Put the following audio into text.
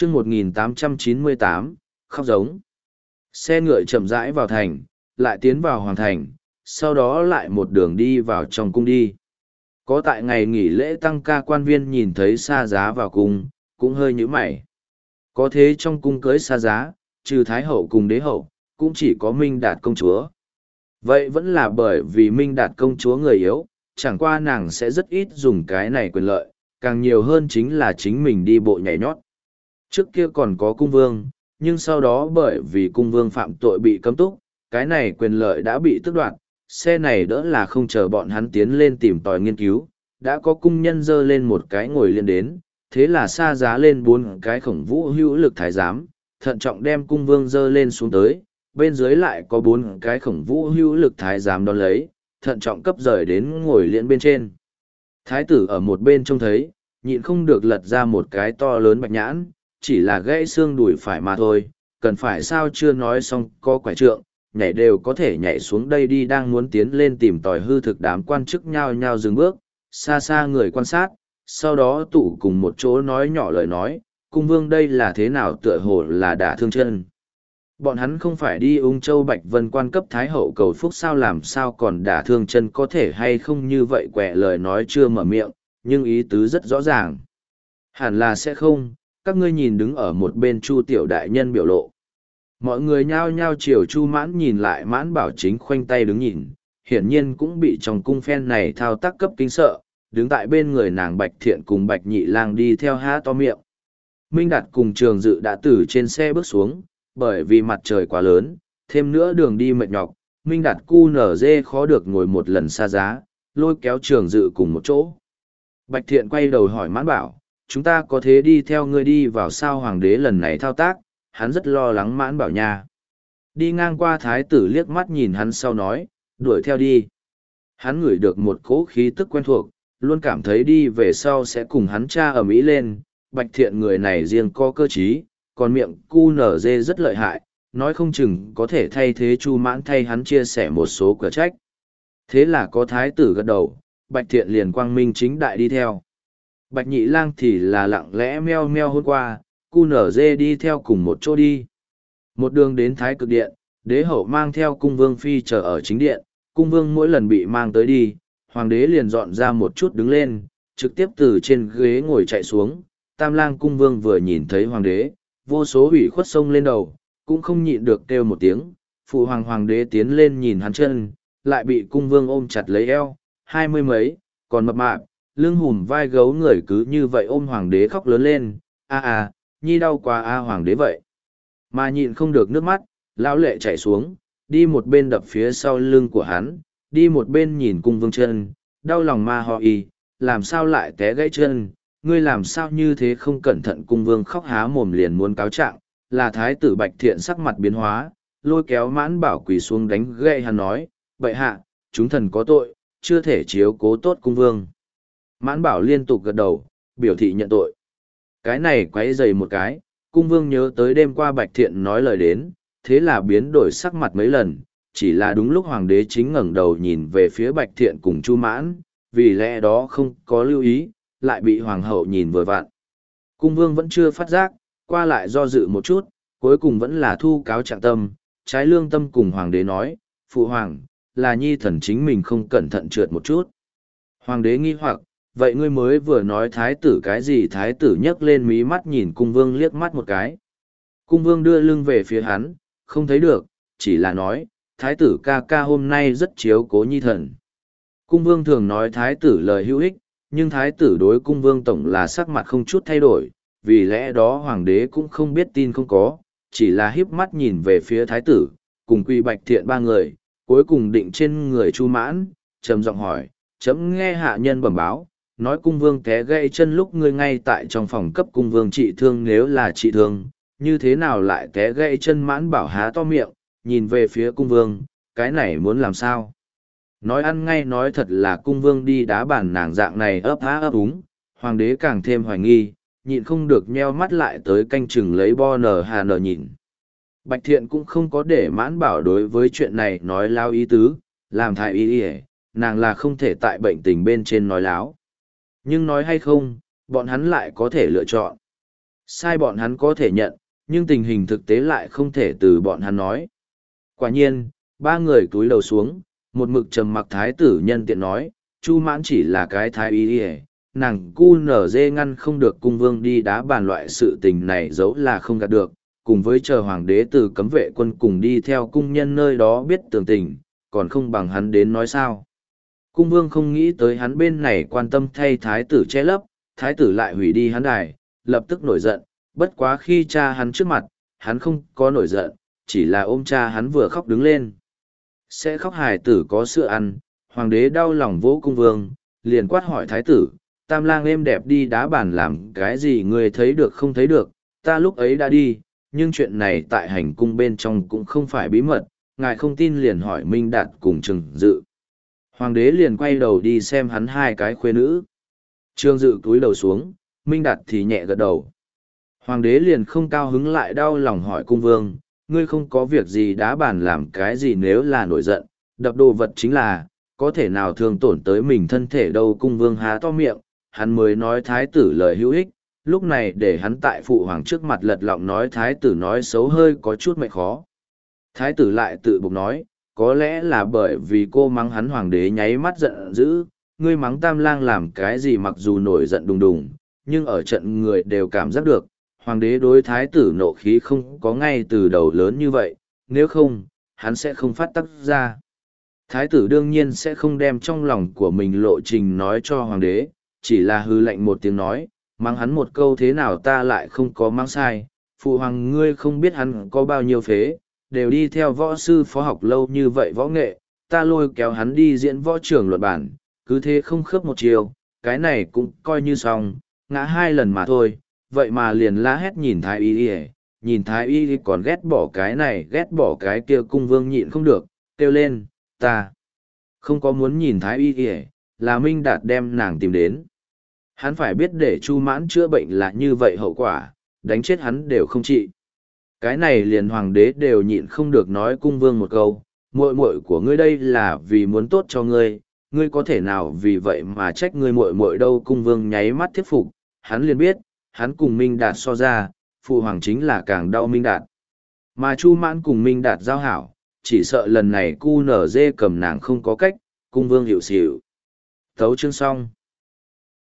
chương 1898, khóc giống. Xe ngựa chậm rãi vào thành, lại tiến vào hoàng thành, sau đó lại một đường đi vào trong cung đi. Có tại ngày nghỉ lễ tăng ca quan viên nhìn thấy Sa Giá vào cung, cũng hơi nhíu mày. Có thế trong cung cưới Sa Giá, trừ Thái hậu cùng đế hậu, cũng chỉ có Minh Đạt công chúa. Vậy vẫn là bởi vì Minh Đạt công chúa người yếu, chẳng qua nàng sẽ rất ít dùng cái này quyền lợi, càng nhiều hơn chính là chính mình đi bộ nhảy nhót. Trước kia còn có cung vương, nhưng sau đó bởi vì cung vương phạm tội bị cấm túc, cái này quyền lợi đã bị tước đoạt, xe này đỡ là không chờ bọn hắn tiến lên tìm tòi nghiên cứu, đã có cung nhân dơ lên một cái ngồi liền đến, thế là Sa Giá lên 4 cái khổng vũ hữu lực thái giám, thận trọng đem cung vương dơ lên xuống tới, bên dưới lại có 4 cái khổng vũ hữu lực thái giám đón lấy, thận trọng cấp rời đến ngồi liễn bên trên. Thái tử ở một bên trông thấy, nhịn không được lật ra một cái to lớn bạch nhãn, chỉ là gãy xương đùi phải mà thôi, cần phải sao chưa nói xong có quải trượng, nhảy đều có thể nhảy xuống đây đi, đang muốn tiến lên tìm tòi hư thực, đám quan chức nhao nhao dừng bước, xa xa người quan sát, sau đó tụ cùng một chỗ nói nhỏ lời nói, cung vương đây là thế nào, tựa hồ là đả thương chân. Bọn hắn không phải đi Ung Châu Bạch Vân quan cấp Thái hậu cầu phúc sao, làm sao còn đả thương chân, có thể hay không như vậy, quẹ lời nói chưa mở miệng, nhưng ý tứ rất rõ ràng. Hẳn là sẽ không, các ngươi nhìn đứng ở một bên Chu tiểu đại nhân biểu lộ. Mọi người nhao nhao chiều Chu Mãn nhìn lại, Mãn Bảo chính khoanh tay đứng nhìn, hiển nhiên cũng bị trong cung phen này thao tác cấp kinh sợ, đứng tại bên người nàng Bạch Thiện cùng Bạch Nhị Lang đi theo há to miệng. Minh Đạt cùng Trường Dự đã từ trên xe bước xuống, bởi vì mặt trời quá lớn, thêm nữa đường đi mệt nhọc, Minh Đạt cu nở dê khó được ngồi một lần Sa Giá, lôi kéo Trường Dự cùng một chỗ. Bạch Thiện quay đầu hỏi Mãn Bảo, chúng ta có thế đi theo ngươi đi vào sao, hoàng đế lần này thao tác, hắn rất lo lắng. Mãn Bảo nha. Đi ngang qua thái tử liếc mắt nhìn hắn sau nói, đuổi theo đi. Hắn ngửi được một cỗ khí tức quen thuộc, luôn cảm thấy đi về sau sẽ cùng hắn cha ầm ĩ lên. Bạch Thiện người này riêng có cơ trí, còn miệng cu nở dê rất lợi hại, nói không chừng có thể thay thế Chu Mãn thay hắn chia sẻ một số cửa trách. Thế là có thái tử gật đầu, Bạch Thiện liền quang minh chính đại đi theo. Bạch Nhị Lang thì là lặng lẽ meo meo hôn qua, cu nở dê đi theo cùng một chỗ đi. Một đường đến Thái Cực Điện, đế hậu mang theo cung vương phi chờ ở chính điện, cung vương mỗi lần bị mang tới đi, hoàng đế liền dọn ra một chút đứng lên, trực tiếp từ trên ghế ngồi chạy xuống. Tam Lang cung vương vừa nhìn thấy hoàng đế, vô số ủy khuất sông lên đầu, cũng không nhịn được kêu một tiếng. Phụ hoàng đế tiến lên nhìn hắn chân, lại bị cung vương ôm chặt lấy eo, 20 mấy, còn mập mạp, lưng hùm vai gấu người cứ như vậy ôm hoàng đế khóc lớn lên, nhi đau quá hoàng đế vậy. Mà nhịn không được nước mắt, lão lệ chảy xuống, đi một bên đập phía sau lưng của hắn, đi một bên nhìn cung vương chân, đau lòng ma ho y, làm sao lại té gãy chân, ngươi làm sao như thế không cẩn thận. Cung vương khóc há mồm liền muốn cáo trạng, là thái tử Bạch Thiện sắc mặt biến hóa, lôi kéo Mãn Bảo quỳ xuống đánh gậy hắn nói, bệ hạ, chúng thần có tội, chưa thể chiếu cố tốt cung vương. Mãn Bảo liên tục gật đầu, biểu thị nhận tội. Cái này quấy dày một cái, cung vương nhớ tới đêm qua Bạch Thiện nói lời đến, thế là biến đổi sắc mặt mấy lần, chỉ là đúng lúc hoàng đế chính ngẩng đầu nhìn về phía Bạch Thiện cùng Chu Mãn, vì lẽ đó không có lưu ý, lại bị hoàng hậu nhìn vừa vặn. Cung vương vẫn chưa phát giác, qua lại do dự một chút, cuối cùng vẫn là thu cáo trạng tâm, trái lương tâm cùng hoàng đế nói, phụ hoàng, là nhi thần chính mình không cẩn thận trượt một chút. Hoàng đế nghi hoặc, vậy ngươi mới vừa nói thái tử cái gì? Thái tử nhấc lên mí mắt nhìn cung vương liếc mắt một cái. Cung vương đưa lưng về phía hắn, không thấy được, chỉ là nói, thái tử ca ca hôm nay rất chiếu cố nhi thần. Cung vương thường nói thái tử lời hữu ích, nhưng thái tử đối cung vương tổng là sắc mặt không chút thay đổi, vì lẽ đó hoàng đế cũng không biết tin không có, chỉ là híp mắt nhìn về phía thái tử, cùng Quy Bạch Thiện ba người, cuối cùng định trên người Chu Mãn, trầm giọng hỏi, chấm nghe hạ nhân bẩm báo, nói cung vương té gãy chân lúc ngươi ngay tại trong phòng cấp cung vương trị thương, nếu là trị thương, như thế nào lại té gãy chân? Mãn Bảo há to miệng, nhìn về phía cung vương, cái này muốn làm sao? Nói ăn ngay nói thật là cung vương đi đá bàn nàng dạng này ấp há ấp úng, hoàng đế càng thêm hoài nghi, nhịn không được nheo mắt lại tới canh chừng lấy bo nở hà nở nhìn. Bạch Thiện cũng không có để Mãn Bảo đối với chuyện này nói láo ý tứ, làm thái y y, nàng là không thể tại bệnh tình bên trên nói láo. Nhưng nói hay không, bọn hắn lại có thể lựa chọn. Sai bọn hắn có thể nhận, nhưng tình hình thực tế lại không thể từ bọn hắn nói. Quả nhiên, ba người cúi đầu xuống, một mực trầm mặc thái tử nhân tiện nói, Chu Mãn chỉ là cái thái y ỉa, nàng cu nở dê ngăn không được cung vương đi đá bàn loại sự tình này giấu là không gạt được, cùng với chờ hoàng đế từ cấm vệ quân cùng đi theo cung nhân nơi đó biết tường tình, còn không bằng hắn đến nói sao. Cung vương không nghĩ tới hắn bên này quan tâm thay thái tử che lấp, thái tử lại hủy đi hắn đài, lập tức nổi giận, bất quá khi cha hắn trước mặt, hắn không có nổi giận, chỉ là ôm cha hắn vừa khóc đứng lên. Sẽ khóc hài tử có sữa ăn, hoàng đế đau lòng vỗ cung vương, liền quát hỏi thái tử, tam lang êm đẹp đi đá bàn làm cái gì người thấy được không thấy được, ta lúc ấy đã đi, nhưng chuyện này tại hành cung bên trong cũng không phải bí mật, ngài không tin liền hỏi Minh Đạt cùng Trừng Dự. Hoàng đế liền quay đầu đi xem hắn hai cái khuê nữ. Trương Dự cúi đầu xuống, Minh Đạt thì nhẹ gật đầu. Hoàng đế liền không cao hứng lại đau lòng hỏi cung vương, ngươi không có việc gì đá bàn làm cái gì nếu là nổi giận, đập đồ vật chính là, có thể nào thương tổn tới mình thân thể đâu. Cung vương há to miệng, hắn mới nói thái tử lời hữu ích, lúc này để hắn tại phụ hoàng trước mặt lật lọng nói thái tử nói xấu hơi có chút mệt khó. Thái tử lại tự bục nói, có lẽ là bởi vì cô mắng hắn. Hoàng đế nháy mắt giận dữ, ngươi mắng tam lang làm cái gì mặc dù nổi giận đùng đùng, nhưng ở trận người đều cảm giác được, hoàng đế đối thái tử nộ khí không có ngay từ đầu lớn như vậy, nếu không, hắn sẽ không phát tác ra. Thái tử đương nhiên sẽ không đem trong lòng của mình lộ trình nói cho hoàng đế, chỉ là hư lệnh một tiếng nói, mắng hắn một câu thế nào ta lại không có mắng sai, phụ hoàng ngươi không biết hắn có bao nhiêu phế, đều đi theo võ sư phó học lâu như vậy võ nghệ, ta lôi kéo hắn đi diễn võ trường luận bản, cứ thế không khớp một chiều, cái này cũng coi như xong, ngã 2 lần mà thôi, vậy mà liền la hét nhìn thái y ỉa, nhìn thái y còn ghét bỏ cái này ghét bỏ cái kia. Cung vương nhịn không được, kêu lên, ta không có muốn nhìn thái y ỉa, là Minh Đạt đem nàng tìm đến. Hắn phải biết để Chu Mãn chữa bệnh là như vậy hậu quả, đánh chết hắn đều không trị. Cái này liền hoàng đế đều nhịn không được nói cung vương một câu, muội muội của ngươi đây là vì muốn tốt cho ngươi, ngươi có thể nào vì vậy mà trách ngươi muội muội đâu. Cung vương nháy mắt thuyết phục, hắn liền biết, hắn cùng Minh Đạt so ra, phụ hoàng chính là càng đau Minh Đạt. Mà Chu Mãn cùng Minh Đạt giao hảo, chỉ sợ lần này cu nở dê cầm nàng không có cách, cung vương hiểu xỉu. Tấu chương xong.